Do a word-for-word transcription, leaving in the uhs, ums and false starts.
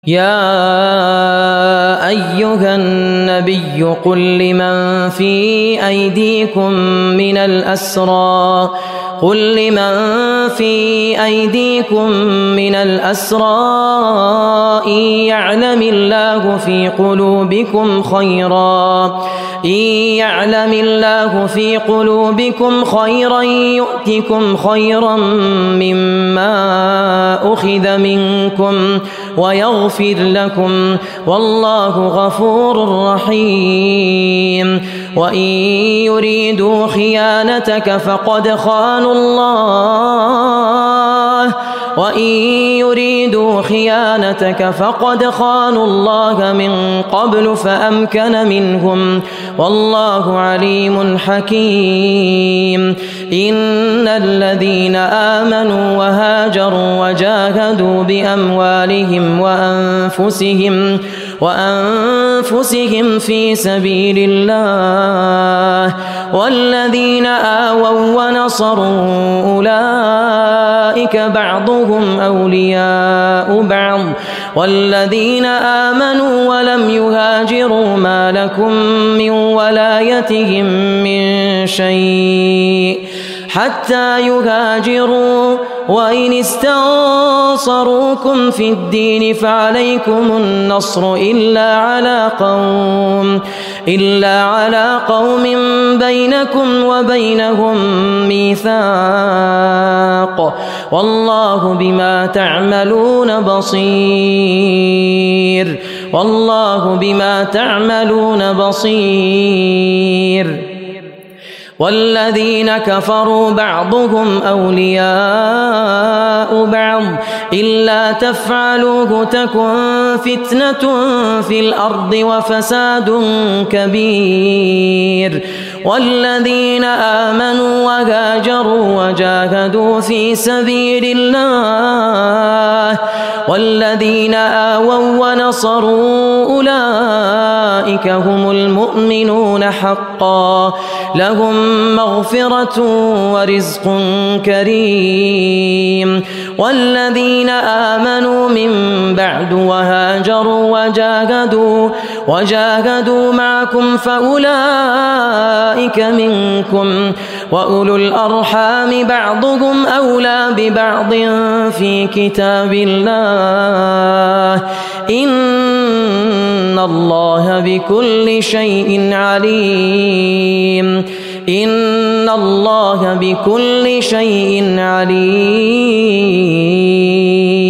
يا أيها النبي قل لمن في أيديكم من الأسرى قل لمن في أيديكم من الأسرى إن يعلم الله في قلوبكم خيرا إن يعلم الله في قلوبكم خيرا يؤتكم خيرا مما أخذ منكم ويغفر لكم والله غفور رحيم وإن يريدوا خيانتك فقد خانوا الله وإن يريدوا خيانتك فقد خانوا الله من قبل فأمكن منهم والله عليم حكيم إن الذين آمنوا وهاجروا وجاهدوا بأموالهم وأنفسهم وأنفسهم في سبيل الله والذين آووا ونصروا أولئك بعضهم أولياء بعض والذين آمنوا ولم يهاجروا ما لكم من ولايتهم من شيء حتى يهاجروا وإن استنصروكم في الدين فعليكم النصر إلا على قوم إلا على قوم بينكم وبينهم ميثاق والله بما تعملون بصير والله بما تعملون بصير والذين كفروا بعضهم أولياء بعض إلا تفعلوه تكن فتنة في الأرض وفساد كبير والذين آمنوا وهاجروا وجاهدوا في سبيل الله والذين آووا ونصروا أولئك هم المؤمنون حقا لهم مغفرة ورزق كريم والذين آمنوا من بعد وهاجروا وجاهدوا وجاهدوا معكم فأولئك منكم وأولو الأرحام بعضهم أولى ببعض في كتاب الله إن الله بكل شيء عليم إن الله بكل شيء عليم